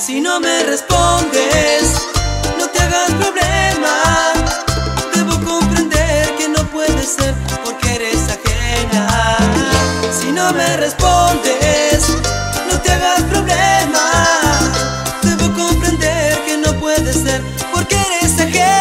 Si no me respondes, no te hagas problema. Debo comprender que no puede ser porque eres ajena. Si no me respondes, no te hagas problema. Debo comprender que no puede ser porque eres ajena.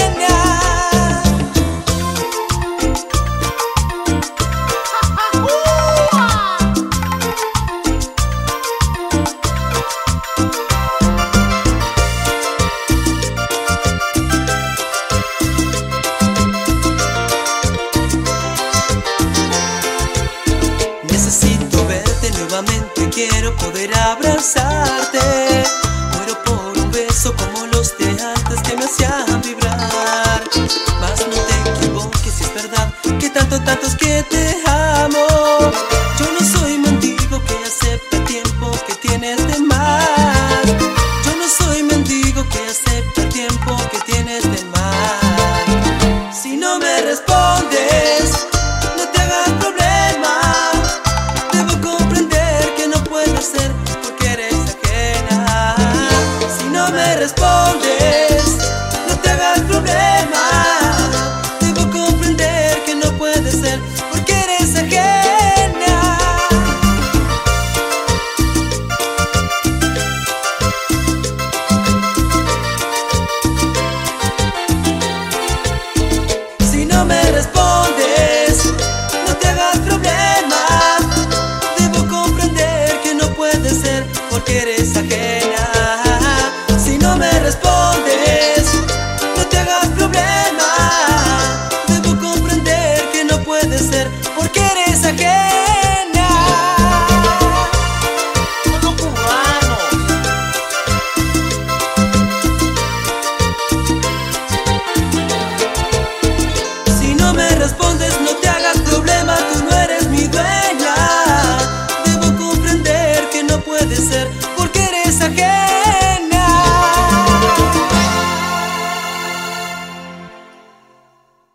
Necesito verte nuevamente, quiero poder abrazarte. Muero por un beso como los de antes que me hacían vibrar. Mas no te equivoques si es verdad que tanto es que te amo. Yo no soy mendigo que acepta el tiempo que tienes de más. Yo no soy mendigo que acepta el tiempo que tienes de más. Si no me respondes, no te hagas problema. Debo comprender que no puede ser porque eres ajena. Si no me respondes,